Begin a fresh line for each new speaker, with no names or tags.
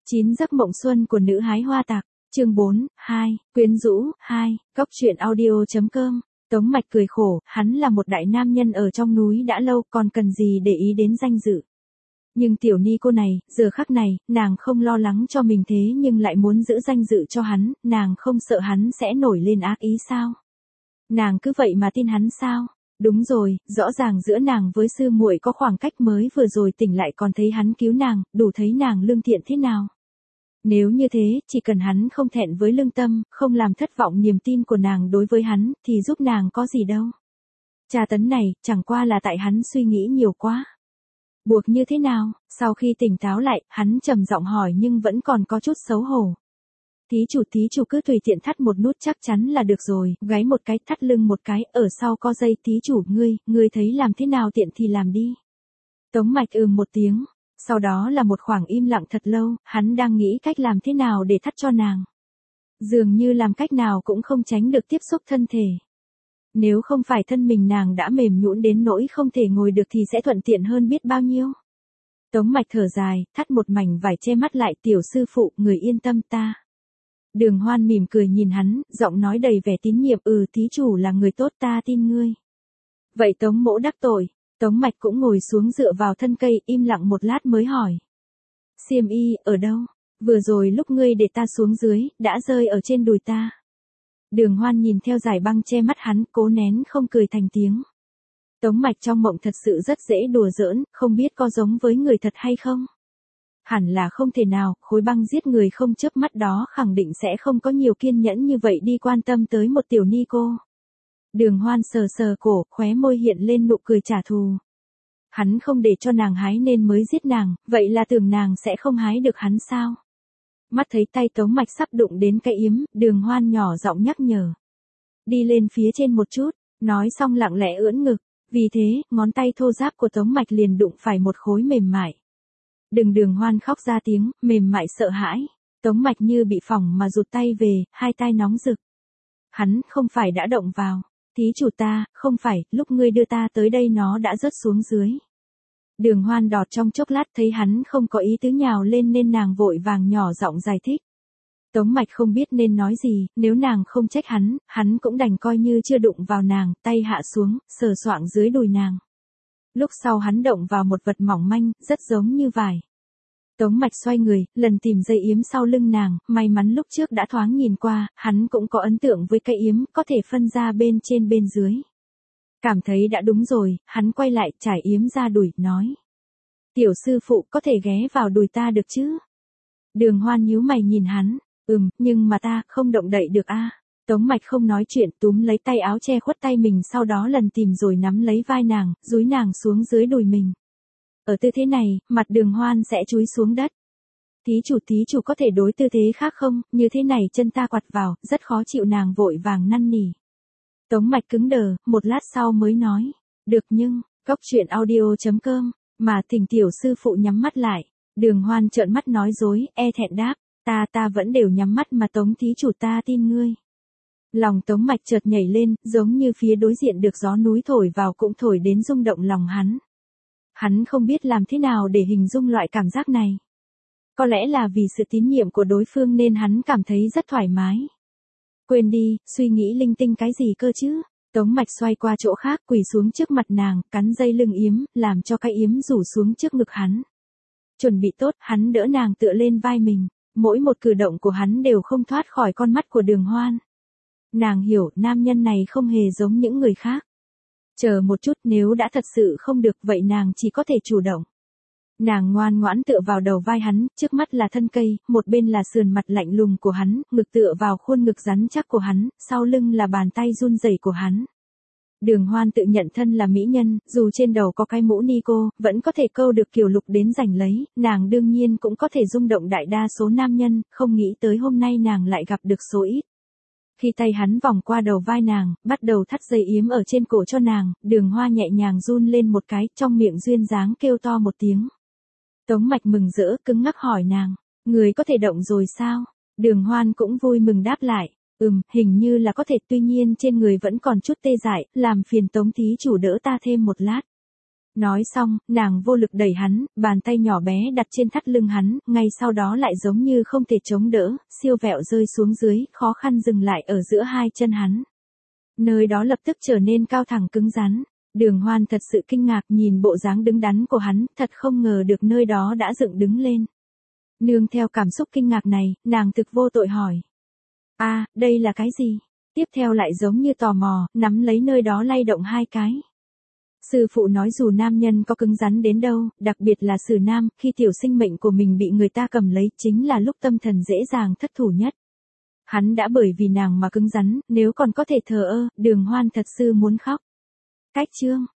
9 giấc mộng xuân của nữ hái hoa tạc, chương 4, 2, quyến rũ, 2, góc truyện audio.com. Tống Mạch cười khổ, hắn là một đại nam nhân ở trong núi đã lâu, còn cần gì để ý đến danh dự. Nhưng tiểu ni cô này, giờ khắc này, nàng không lo lắng cho mình thế nhưng lại muốn giữ danh dự cho hắn, nàng không sợ hắn sẽ nổi lên ác ý sao? Nàng cứ vậy mà tin hắn sao? Đúng rồi, rõ ràng giữa nàng với sư muội có khoảng cách, mới vừa rồi tỉnh lại còn thấy hắn cứu nàng, đủ thấy nàng lương thiện thế nào. Nếu như thế, chỉ cần hắn không thẹn với lương tâm, không làm thất vọng niềm tin của nàng đối với hắn, thì giúp nàng có gì đâu. Tra tấn này, chẳng qua là tại hắn suy nghĩ nhiều quá. Buộc như thế nào? Sau khi tỉnh táo lại, hắn trầm giọng hỏi nhưng vẫn còn có chút xấu hổ. Thí chủ cứ tùy tiện thắt một nút chắc chắn là được rồi, gáy một cái, thắt lưng một cái, ở sau có dây. Thí chủ, ngươi thấy làm thế nào tiện thì làm đi. Tống Mạch một tiếng, sau đó là một khoảng im lặng thật lâu, hắn đang nghĩ cách làm thế nào để thắt cho nàng. Dường như làm cách nào cũng không tránh được tiếp xúc thân thể. Nếu không phải thân mình nàng đã mềm nhũn đến nỗi không thể ngồi được thì sẽ thuận tiện hơn biết bao nhiêu. Tống Mạch thở dài, thắt một mảnh vải che mắt lại. Tiểu sư phụ, người yên tâm ta. Đường Hoan mỉm cười nhìn hắn, giọng nói đầy vẻ tín nhiệm. Thí chủ là người tốt, ta tin ngươi. Vậy Tống mỗ đắc tội. Tống Mạch cũng ngồi xuống dựa vào thân cây, im lặng một lát mới hỏi. Xiêm y, ở đâu? Vừa rồi lúc ngươi để ta xuống dưới, đã rơi ở trên đùi ta. Đường Hoan nhìn theo dải băng che mắt hắn, cố nén không cười thành tiếng. Tống Mạch trong mộng thật sự rất dễ đùa giỡn, không biết có giống với người thật hay không? Hẳn là không thể nào, khối băng giết người không chớp mắt đó khẳng định sẽ không có nhiều kiên nhẫn như vậy đi quan tâm tới một tiểu ni cô. Đường Hoan sờ sờ cổ, khóe môi hiện lên nụ cười trả thù. Hắn không để cho nàng hái nên mới giết nàng, vậy là tưởng nàng sẽ không hái được hắn sao? Mắt thấy tay Tống Mạch sắp đụng đến cái yếm, Đường Hoan nhỏ giọng nhắc nhở. Đi lên phía trên một chút, nói xong lặng lẽ ưỡn ngực, vì thế, ngón tay thô ráp của Tống Mạch liền đụng phải một khối mềm mại. Đừng! Đường Hoan khóc ra tiếng, mềm mại sợ hãi. Tống Mạch như bị phỏng mà rụt tay về, hai tai nóng rực. Hắn không phải đã động vào. Thí chủ ta, không phải, lúc ngươi đưa ta tới đây nó đã rớt xuống dưới. Đường Hoan đọt trong chốc lát thấy hắn không có ý tứ nhào lên nên nàng vội vàng nhỏ giọng giải thích. Tống Mạch không biết nên nói gì, nếu nàng không trách hắn cũng đành coi như chưa đụng vào nàng, tay hạ xuống, sờ soạng dưới đùi nàng. Lúc sau hắn động vào một vật mỏng manh, rất giống như vải. Tống Mạch xoay người, lần tìm dây yếm sau lưng nàng, may mắn lúc trước đã thoáng nhìn qua, hắn cũng có ấn tượng với cây yếm, có thể phân ra bên trên bên dưới. Cảm thấy đã đúng rồi, hắn quay lại, trải yếm ra đùi, nói. Tiểu sư phụ có thể ghé vào đùi ta được chứ? Đường Hoan nhíu mày nhìn hắn, nhưng mà ta không động đậy được a. Tống Mạch không nói chuyện, túm lấy tay áo che khuất tay mình, sau đó lần tìm rồi nắm lấy vai nàng, dúi nàng xuống dưới đùi mình. Ở tư thế này, mặt Đường Hoan sẽ chúi xuống đất. Thí chủ có thể đối tư thế khác không, như thế này chân ta quặt vào, rất khó chịu. Nàng vội vàng năn nỉ. Tống Mạch cứng đờ, một lát sau mới nói. Được nhưng, góc truyện audio.com, mà Thỉnh tiểu sư phụ nhắm mắt lại. Đường Hoan trợn mắt nói dối, e thẹn đáp. Ta vẫn đều nhắm mắt mà Tống thí chủ, ta tin ngươi. Lòng Tống Mạch chợt nhảy lên, giống như phía đối diện được gió núi thổi vào cũng thổi đến rung động lòng hắn. Hắn không biết làm thế nào để hình dung loại cảm giác này. Có lẽ là vì sự tín nhiệm của đối phương nên hắn cảm thấy rất thoải mái. Quên đi, suy nghĩ linh tinh cái gì cơ chứ. Tống Mạch xoay qua chỗ khác, quỳ xuống trước mặt nàng, cắn dây lưng yếm, làm cho cái yếm rủ xuống trước ngực hắn. Chuẩn bị tốt, hắn đỡ nàng tựa lên vai mình. Mỗi một cử động của hắn đều không thoát khỏi con mắt của Đường Hoan. Nàng hiểu, nam nhân này không hề giống những người khác. Chờ một chút, nếu đã thật sự không được vậy nàng chỉ có thể chủ động. Nàng ngoan ngoãn tựa vào đầu vai hắn, trước mắt là thân cây, một bên là sườn mặt lạnh lùng của hắn, ngực tựa vào khuôn ngực rắn chắc của hắn, sau lưng là bàn tay run rẩy của hắn. Đường Hoan tự nhận thân là mỹ nhân, dù trên đầu có cái mũ ni cô, vẫn có thể câu được kiều lục đến giành lấy, nàng đương nhiên cũng có thể rung động đại đa số nam nhân, không nghĩ tới hôm nay nàng lại gặp được số ít. Khi tay hắn vòng qua đầu vai nàng, bắt đầu thắt dây yếm ở trên cổ cho nàng, Đường Hoa nhẹ nhàng run lên một cái, trong miệng duyên dáng kêu to một tiếng. Tống Mạch mừng rỡ, cứng ngắc hỏi nàng, người có thể động rồi sao? Đường Hoan cũng vui mừng đáp lại, hình như là có thể, tuy nhiên trên người vẫn còn chút tê dại, làm phiền Tống thí chủ đỡ ta thêm một lát. Nói xong, nàng vô lực đẩy hắn, bàn tay nhỏ bé đặt trên thắt lưng hắn, ngay sau đó lại giống như không thể chống đỡ, siêu vẹo rơi xuống dưới, khó khăn dừng lại ở giữa hai chân hắn. Nơi đó lập tức trở nên cao thẳng cứng rắn. Đường Hoan thật sự kinh ngạc nhìn bộ dáng đứng đắn của hắn, thật không ngờ được nơi đó đã dựng đứng lên. Nương theo cảm xúc kinh ngạc này, nàng thực vô tội hỏi. Đây là cái gì? Tiếp theo lại giống như tò mò, nắm lấy nơi đó lay động hai cái. Sư phụ nói dù nam nhân có cứng rắn đến đâu, đặc biệt là Sử Nam, khi tiểu sinh mệnh của mình bị người ta cầm lấy chính là lúc tâm thần dễ dàng thất thủ nhất. Hắn đã bởi vì nàng mà cứng rắn, nếu còn có thể thờ ơ, Đường Hoan thật sự muốn khóc. Cách chương